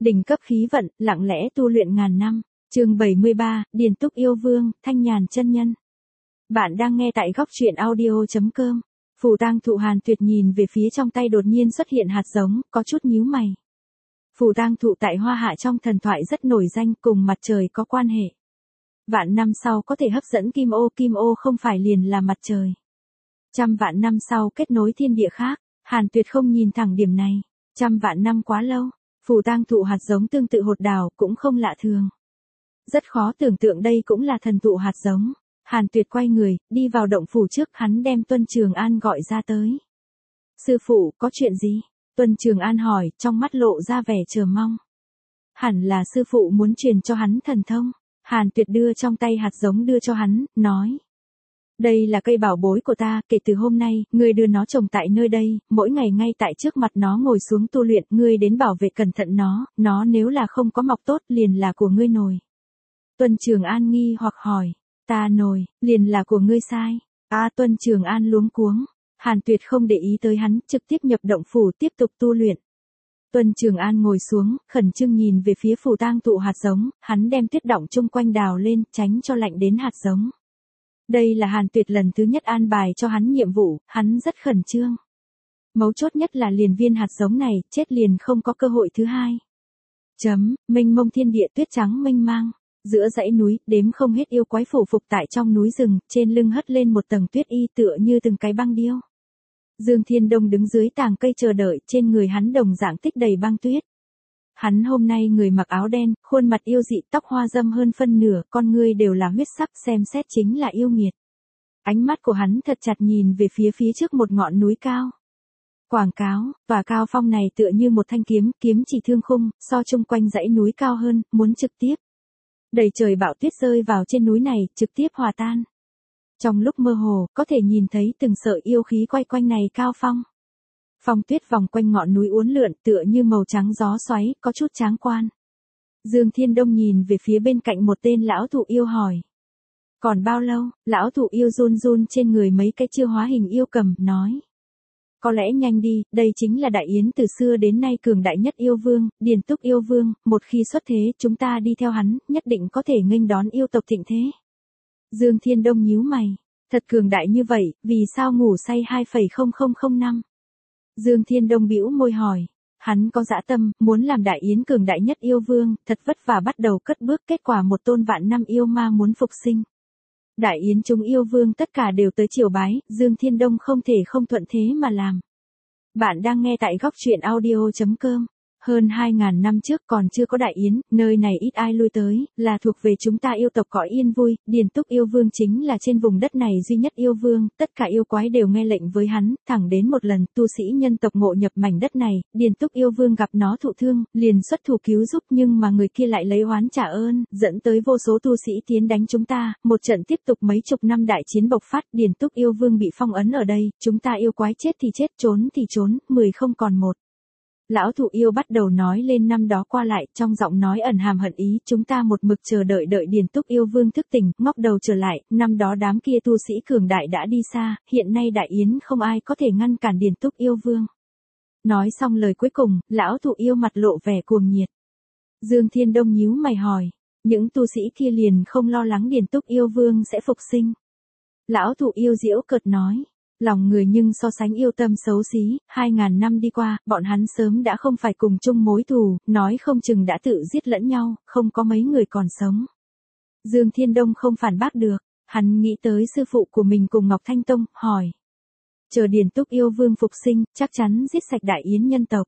Đỉnh cấp khí vận, lặng lẽ tu luyện ngàn năm. Chương 73, Điền Túc yêu vương, Thanh Nhàn chân nhân. Bạn đang nghe tại góc truyện audio.com. Phù Tang Thụ Hàn Tuyệt nhìn về phía trong tay đột nhiên xuất hiện hạt giống, có chút nhíu mày. Phù Tang Thụ tại Hoa Hạ trong thần thoại rất nổi danh, cùng mặt trời có quan hệ. Vạn năm sau có thể hấp dẫn Kim ô không phải liền là mặt trời. Trăm vạn năm sau kết nối thiên địa khác, Hàn Tuyệt không nhìn thẳng điểm này. Trăm vạn năm quá lâu, Phù Tang Thụ hạt giống tương tự hột đào cũng không lạ thường. Rất khó tưởng tượng đây cũng là thần thụ hạt giống. Hàn Tuyệt quay người, đi vào động phủ trước, hắn đem Tuân Trường An gọi ra tới. Sư phụ, có chuyện gì? Tuân Trường An hỏi, trong mắt lộ ra vẻ chờ mong. Hẳn là sư phụ muốn truyền cho hắn thần thông. Hàn Tuyệt đưa trong tay hạt giống đưa cho hắn, nói. Đây là cây bảo bối của ta, kể từ hôm nay, ngươi đưa nó trồng tại nơi đây, mỗi ngày ngay tại trước mặt nó ngồi xuống tu luyện, ngươi đến bảo vệ cẩn thận nó nếu là không có mọc tốt liền là của ngươi nồi. Tuân Trường An nghi hoặc hỏi, ta nồi, liền là của ngươi sai. Tuân Trường An luống cuống. Hàn Tuyệt không để ý tới hắn, trực tiếp nhập động phủ tiếp tục tu luyện. Tuân Trường An ngồi xuống, khẩn trương nhìn về phía Phù Tang Thụ hạt giống, hắn đem tuyết đọng chung quanh đào lên, tránh cho lạnh đến hạt giống. Đây là Hàn Tuyệt lần thứ nhất an bài cho hắn nhiệm vụ, hắn rất khẩn trương. Mấu chốt nhất là liền viên hạt giống này, chết liền không có cơ hội thứ hai. Mênh mông thiên địa tuyết trắng mênh mang. Giữa dãy núi, đếm không hết yêu quái phủ phục tại trong núi rừng, trên lưng hất lên một tầng tuyết y tựa như từng cái băng điêu. Dương Thiên Đông đứng dưới tàng cây chờ đợi, trên người hắn đồng dạng tích đầy băng tuyết. Hắn hôm nay người mặc áo đen, khuôn mặt yêu dị, tóc hoa râm hơn phân nửa, con ngươi đều là huyết sắc, xem xét chính là yêu nghiệt. Ánh mắt của hắn thật chặt nhìn về phía trước một ngọn núi cao. Quảng cáo, tòa cao phong này tựa như một thanh kiếm chỉ thương khung, so chung quanh dãy núi cao hơn, muốn trực tiếp. Đầy trời bão tuyết rơi vào trên núi này, trực tiếp hòa tan. Trong lúc mơ hồ, có thể nhìn thấy từng sợi yêu khí quay quanh này cao phong. Phong tuyết vòng quanh ngọn núi uốn lượn tựa như màu trắng gió xoáy, có chút tráng quan. Dương Thiên Đông nhìn về phía bên cạnh một tên lão thụ yêu hỏi. Còn bao lâu? Lão thụ yêu run run trên người mấy cái chưa hóa hình yêu cầm, nói. Có lẽ nhanh đi, đây chính là Đại Yến từ xưa đến nay cường đại nhất yêu vương, Điền Túc yêu vương, một khi xuất thế, chúng ta đi theo hắn, nhất định có thể nghênh đón yêu tộc thịnh thế. Dương Thiên Đông nhíu mày, thật cường đại như vậy, vì sao ngủ say 2,0005? Dương Thiên Đông bĩu môi hỏi, hắn có dã tâm, muốn làm Đại Yến cường đại nhất yêu vương, thật vất vả bắt đầu cất bước, kết quả một tôn vạn năm yêu ma muốn phục sinh. Đại Yến chúng yêu vương tất cả đều tới triều bái, Dương Thiên Đông không thể không thuận thế mà làm. Bạn đang nghe tại góc truyện audio.com. Hơn 2.000 năm trước còn chưa có Đại Yến, nơi này ít ai lui tới, là thuộc về chúng ta yêu tộc cõi yên vui, Điền Túc yêu vương chính là trên vùng đất này duy nhất yêu vương, tất cả yêu quái đều nghe lệnh với hắn, thẳng đến một lần, tu sĩ nhân tộc ngộ nhập mảnh đất này, Điền Túc yêu vương gặp nó thụ thương, liền xuất thủ cứu giúp nhưng mà người kia lại lấy oán trả ơn, dẫn tới vô số tu sĩ tiến đánh chúng ta, một trận tiếp tục mấy chục năm đại chiến bộc phát, Điền Túc yêu vương bị phong ấn ở đây, chúng ta yêu quái chết thì chết, trốn thì trốn, 10 không còn một. Lão thụ yêu bắt đầu nói lên năm đó qua lại, trong giọng nói ẩn hàm hận ý, chúng ta một mực chờ đợi Điền Túc yêu vương thức tỉnh, ngóc đầu trở lại, năm đó đám kia tu sĩ cường đại đã đi xa, hiện nay Đại Yến không ai có thể ngăn cản Điền Túc yêu vương. Nói xong lời cuối cùng, lão thụ yêu mặt lộ vẻ cuồng nhiệt. Dương Thiên Đông nhíu mày hỏi, những tu sĩ kia liền không lo lắng Điền Túc yêu vương sẽ phục sinh. Lão thụ yêu giễu cợt nói. Lòng người nhưng so sánh yêu tâm xấu xí, 2.000 năm đi qua, bọn hắn sớm đã không phải cùng chung mối thù, nói không chừng đã tự giết lẫn nhau, không có mấy người còn sống. Dương Thiên Đông không phản bác được, hắn nghĩ tới sư phụ của mình cùng Ngọc Thanh Tông, hỏi. Chờ Điền Túc yêu vương phục sinh, chắc chắn giết sạch Đại Yến nhân tộc.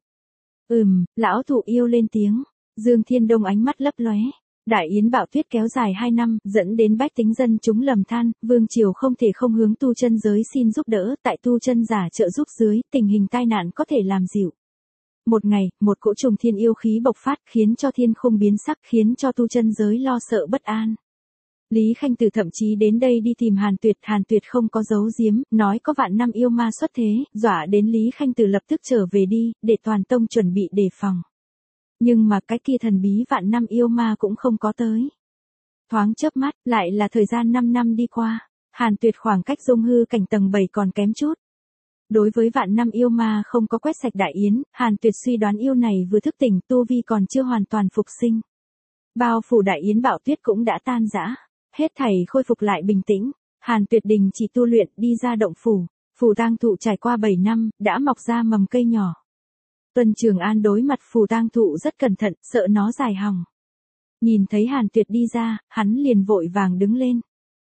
Lão thụ yêu lên tiếng, Dương Thiên Đông ánh mắt lấp lóe. Đại Yến bạo tuyết kéo dài 2 năm, dẫn đến bách tính dân chúng lầm than, vương triều không thể không hướng tu chân giới xin giúp đỡ, tại tu chân giả trợ giúp dưới, tình hình tai nạn có thể làm dịu. Một ngày, một cỗ trùng thiên yêu khí bộc phát, khiến cho thiên khung biến sắc, khiến cho tu chân giới lo sợ bất an. Lý Khanh Tử thậm chí đến đây đi tìm Hàn Tuyệt không có giấu giếm, nói có vạn năm yêu ma xuất thế, dọa đến Lý Khanh Tử lập tức trở về đi, để toàn tông chuẩn bị đề phòng. Nhưng mà cái kia thần bí vạn năm yêu ma cũng không có tới. Thoáng chớp mắt, lại là thời gian 5 năm đi qua. Hàn Tuyệt khoảng cách dung hư cảnh tầng 7 còn kém chút. Đối với vạn năm yêu ma không có quét sạch đại yến, Hàn Tuyệt suy đoán yêu này vừa thức tỉnh tu vi còn chưa hoàn toàn phục sinh. Bao phủ đại yến bạo tuyết cũng đã tan rã, hết thảy khôi phục lại bình tĩnh, Hàn Tuyệt đình chỉ tu luyện đi ra động phủ, phù tang thụ trải qua 7 năm, đã mọc ra mầm cây nhỏ. Tuân Trường An đối mặt phù tang thụ rất cẩn thận, sợ nó dài hỏng. Nhìn thấy Hàn Tuyệt đi ra, hắn liền vội vàng đứng lên.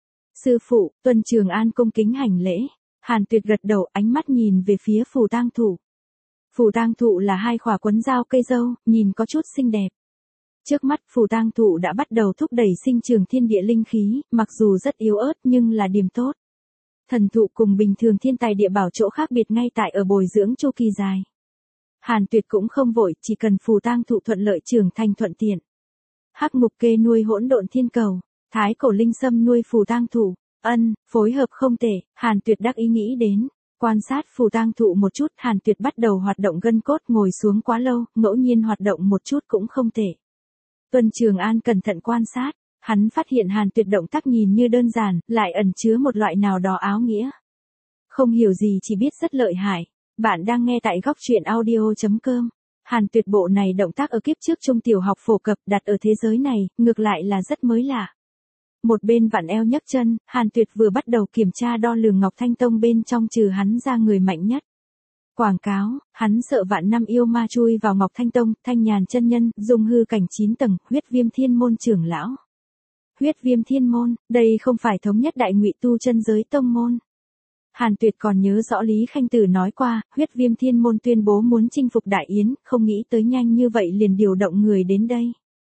Sư phụ, Tuân Trường An cung kính hành lễ. Hàn Tuyệt gật đầu, ánh mắt nhìn về phía phù tang thụ. Phù tang thụ là hai khỏa quấn dao cây dâu, nhìn có chút xinh đẹp. Trước mắt phù tang thụ đã bắt đầu thúc đẩy sinh trường thiên địa linh khí, mặc dù rất yếu ớt nhưng là điểm tốt. Thần thụ cùng bình thường thiên tài địa bảo chỗ khác biệt ngay tại ở bồi dưỡng chu kỳ dài. Hàn Tuyệt cũng không vội, chỉ cần phù tang thụ thuận lợi trưởng thành thuận tiện. Hắc mục kê nuôi hỗn độn thiên cầu, thái cổ linh sâm nuôi phù tang thụ, phối hợp không tệ, Hàn Tuyệt đắc ý nghĩ đến. Quan sát phù tang thụ một chút, Hàn Tuyệt bắt đầu hoạt động gân cốt, ngồi xuống quá lâu, ngẫu nhiên hoạt động một chút cũng không tệ. Tuân Trường An cẩn thận quan sát, hắn phát hiện Hàn Tuyệt động tác nhìn như đơn giản, lại ẩn chứa một loại nào đó áo nghĩa. Không hiểu gì chỉ biết rất lợi hại. Bạn đang nghe tại góc truyện audio.com. Hàn Tuyệt bộ này động tác ở kiếp trước trung tiểu học phổ cập, đặt ở thế giới này, ngược lại là rất mới lạ. Một bên vặn eo nhấc chân, Hàn Tuyệt vừa bắt đầu kiểm tra đo lường Ngọc Thanh Tông bên trong trừ hắn ra người mạnh nhất. Quảng cáo, hắn sợ vạn năm yêu ma chui vào Ngọc Thanh Tông, Thanh Nhàn chân nhân, dung hư cảnh 9 tầng, Huyết Viêm Thiên môn trưởng lão. Huyết Viêm Thiên môn, đây không phải thống nhất đại ngụy tu chân giới tông môn. Hàn Tuyệt còn nhớ rõ Lý Khanh Tử nói qua, Huyết Viêm Thiên môn tuyên bố muốn chinh phục đại yến, không nghĩ tới nhanh như vậy liền điều động người đến đây.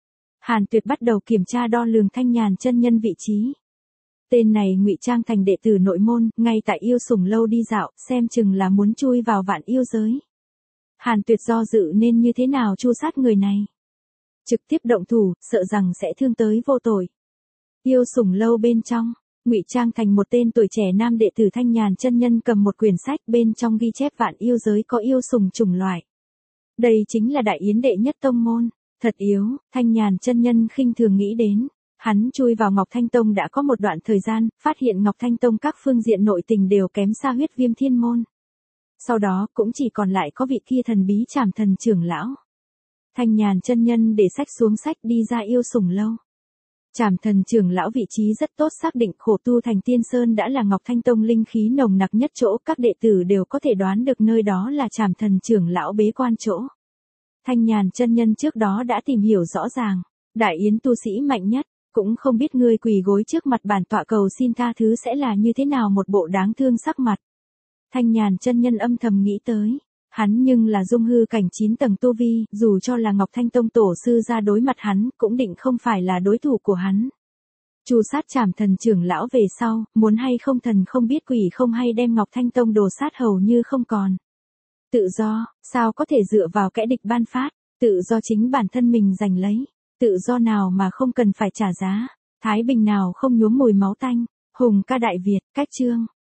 Hàn Tuyệt bắt đầu kiểm tra đo lường Thanh Nhàn chân nhân vị trí. Tên này ngụy trang thành đệ tử nội môn, ngay tại yêu sủng lâu đi dạo, xem chừng là muốn chui vào vạn yêu giới. Hàn Tuyệt do dự nên như thế nào tru sát người này. Trực tiếp động thủ, sợ rằng sẽ thương tới vô tội. Yêu sủng lâu bên trong, ngụy trang thành một tên tuổi trẻ nam đệ tử Thanh Nhàn chân nhân cầm một quyển sách, bên trong ghi chép vạn yêu giới có yêu sủng chủng loại. Đây chính là đại yến đệ nhất tông môn. Thật yếu, Thanh Nhàn chân nhân khinh thường nghĩ đến. Hắn chui vào Ngọc Thanh Tông đã có một đoạn thời gian, phát hiện Ngọc Thanh Tông các phương diện nội tình đều kém xa Huyết Viêm Thiên môn. Sau đó cũng chỉ còn lại có vị kia thần bí Trảm Thần trưởng lão. Thanh Nhàn chân nhân để sách xuống sách đi ra yêu sủng lâu. Trảm Thần trưởng lão vị trí rất tốt, xác định khổ tu thành Tiên Sơn đã là Ngọc Thanh Tông linh khí nồng nặc nhất chỗ, các đệ tử đều có thể đoán được nơi đó là Trảm Thần trưởng lão bế quan chỗ. Thanh Nhàn chân nhân trước đó đã tìm hiểu rõ ràng, đại yến tu sĩ mạnh nhất, cũng không biết người quỳ gối trước mặt bản tọa cầu xin tha thứ sẽ là như thế nào một bộ đáng thương sắc mặt. Thanh Nhàn chân nhân âm thầm nghĩ tới, hắn nhưng là dung hư cảnh 9 tầng tu vi, dù cho là Ngọc Thanh Tông tổ sư ra đối mặt hắn, cũng định không phải là đối thủ của hắn. Chu sát Trảm Thần trưởng lão về sau, muốn hay không thần không biết quỷ không hay đem Ngọc Thanh Tông đồ sát hầu như không còn. Tự do, sao có thể dựa vào kẻ địch ban phát, tự do chính bản thân mình giành lấy, tự do nào mà không cần phải trả giá, thái bình nào không nhuốm mùi máu tanh, hùng ca đại Việt, cách chương.